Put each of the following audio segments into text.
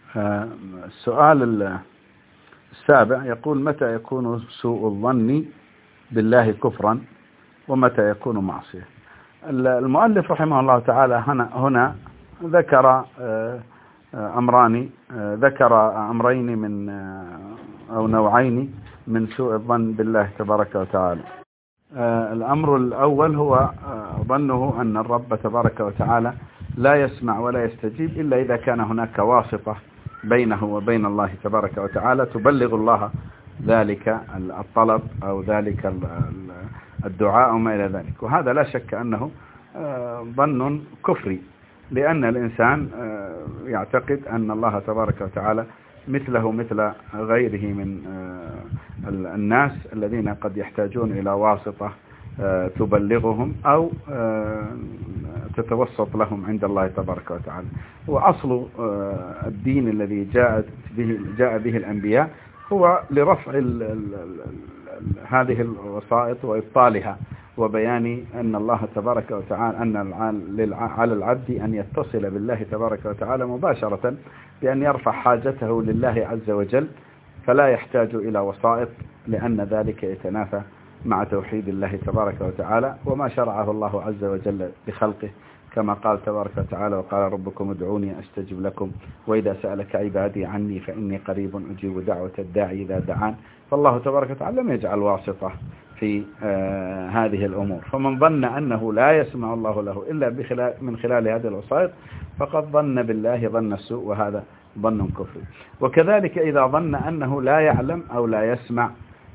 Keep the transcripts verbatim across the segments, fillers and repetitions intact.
السؤال السابع يقول: متى يكون سوء الظن بالله كفرا ومتى يكون معصية؟ المؤلف رحمه الله تعالى هنا, هنا ذكر أمران ذكر أمرين من أو نوعين من سوء الظن بالله تبارك وتعالى. الأمر الأول هو ظنه أن الرب تبارك وتعالى لا يسمع ولا يستجيب إلا إذا كان هناك واسطة بينه وبين الله تبارك وتعالى تبلغ الله ذلك الطلب أو ذلك الدعاء وما إلى ذلك. وهذا لا شك أنه ظن كفري، لأن الإنسان يعتقد أن الله تبارك وتعالى مثله مثل غيره من الناس الذين قد يحتاجون إلى واسطة تبلغهم أو تتوسط لهم عند الله تبارك وتعالى. وأصل الدين الذي جاء به, جاء به الأنبياء هو لرفع ال ال هذه الوسائط وإبطالها، وبيان أن الله تبارك وتعالى أن على العبد أن يتصل بالله تبارك وتعالى مباشرة بأن يرفع حاجته لله عز وجل، فلا يحتاج إلى وسائط، لأن ذلك يتنافى مع توحيد الله تبارك وتعالى وما شرعه الله عز وجل لخلقه، كما قال تبارك وتعالى: وقال ربكم ادعوني أستجب لكم وإذا سألك عبادي عني فإني قريب أجيب دعوة الداعي إذا دعان. فالله تبارك وتعالى لم يجعل واسطة في آه هذه الأمور. فمن ظن أنه لا يسمع الله له إلا بخلال من خلال هذه الوسائط فقد ظن بالله ظن السوء، وهذا ظن كفري. وكذلك إذا ظن أنه لا يعلم أو لا يسمع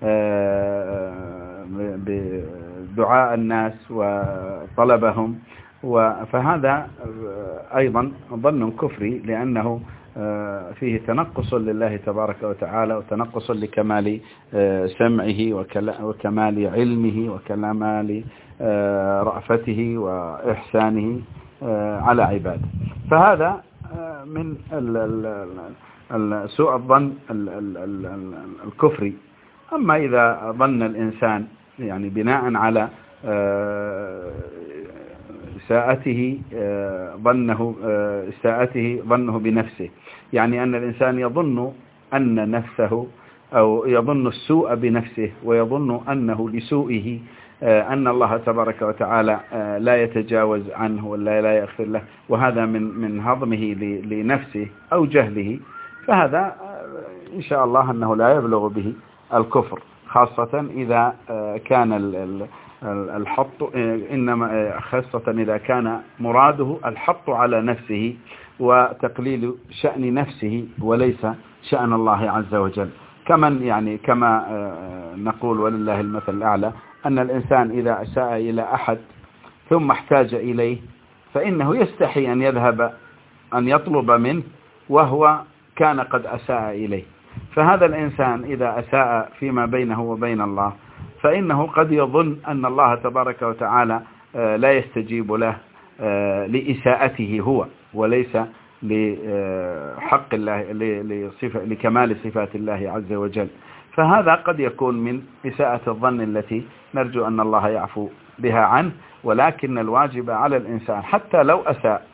آه بدعاء الناس وطلبهم، فهذا أيضا ظن كفري، لأنه فيه تنقص لله تبارك وتعالى وتنقص لكمال سمعه وكمال علمه وكمال رأفته وإحسانه على عباده. فهذا من سوء الظن الكفري. أما إذا ظن الإنسان يعني بناء على إساءته ظنه إساءته ظنه بنفسه، يعني أن الإنسان يظن أن نفسه أو يظن السوء بنفسه ويظن أنه لسوءه أن الله تبارك وتعالى لا يتجاوز عنه ولا لا يغفر له، وهذا من من هضمه لنفسه أو جهله، فهذا إن شاء الله أنه لا يبلغ به الكفر، خاصة إذا كان الحط إنما خاصة إذا كان مراده الحط على نفسه وتقليل شأن نفسه وليس شأن الله عز وجل. كمن يعني كما نقول ولله المثل الأعلى أن الإنسان إذا أساء إلى أحد ثم احتاج إليه فإنه يستحي أن يذهب أن يطلب منه وهو كان قد أساء إليه. فهذا الإنسان إذا أساء فيما بينه وبين الله فإنه قد يظن أن الله تبارك وتعالى لا يستجيب له لإساءته هو وليس لحق الله لصفة لكمال صفات الله عز وجل. فهذا قد يكون من إساءة الظن التي نرجو أن الله يعفو بها عنه. ولكن الواجب على الإنسان حتى لو أساء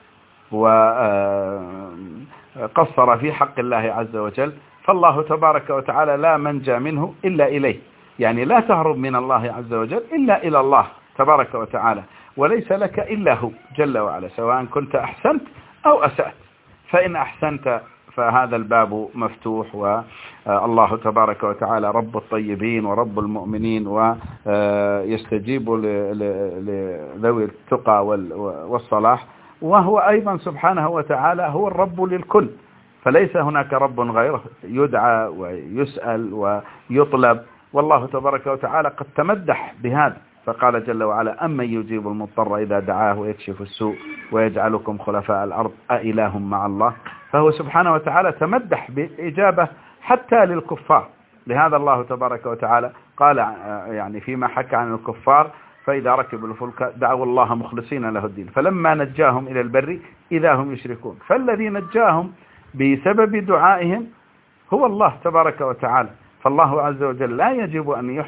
وقصر في حق الله عز وجل فالله تبارك وتعالى لا منجى منه إلا إليه، يعني لا تهرب من الله عز وجل إلا إلى الله تبارك وتعالى، وليس لك إلا هو جل وعلا، سواء كنت أحسنت أو أسأت. فإن أحسنت فهذا الباب مفتوح، والله تبارك وتعالى رب الطيبين ورب المؤمنين ويستجيب لذوي التقى والصلاح، وهو أيضا سبحانه وتعالى هو الرب للكل، فليس هناك رب غيره يدعى ويسأل ويطلب. والله تبارك وتعالى قد تمدح بهذا فقال جل وعلا: أمن يجيب المضطر إذا دعاه ويكشف السوء ويجعلكم خلفاء الأرض أإله مع الله. فهو سبحانه وتعالى تمدح بإجابة حتى للكفار. لهذا الله تبارك وتعالى قال يعني فيما حكى عن الكفار: فإذا ركبوا الفلك دعوا الله مخلصين له الدين فلما نجاهم إلى البر إذا هم يشركون. فالذي نجاهم بسبب دعائهم هو الله تبارك وتعالى. فالله عز وجل لا يجب أن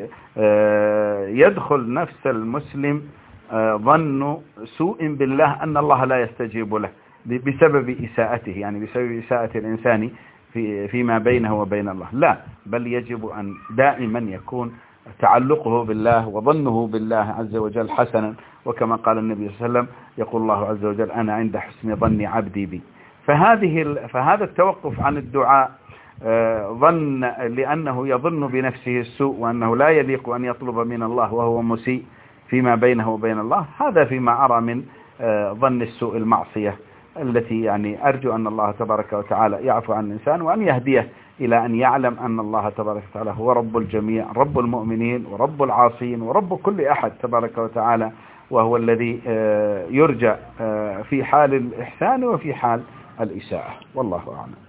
يدخل نفس المسلم ظن سوء بالله أن الله لا يستجيب له، بسبب إساءته، يعني بسبب إساءة الإنسان في فيما بينه وبين الله، لا، بل يجب أن دائما يكون تعلقه بالله وظنه بالله عز وجل حسنا، وكما قال النبي صلى الله عليه وسلم يقول الله عز وجل أنا عند حسن ظن عبدي بي. فهذه فهذا التوقف عن الدعاء ظن لأنه يظن بنفسه السوء وأنه لا يليق أن يطلب من الله وهو مسيء فيما بينه وبين الله، هذا فيما أرى من ظن السوء المعصية التي يعني أرجو أن الله تبارك وتعالى يعفو عن الإنسان وأن يهديه إلى أن يعلم أن الله تبارك وتعالى هو رب الجميع، رب المؤمنين ورب العاصين ورب كل أحد تبارك وتعالى، وهو الذي يرجى في حال الإحسان وفي حال الإساءة. والله أعلم.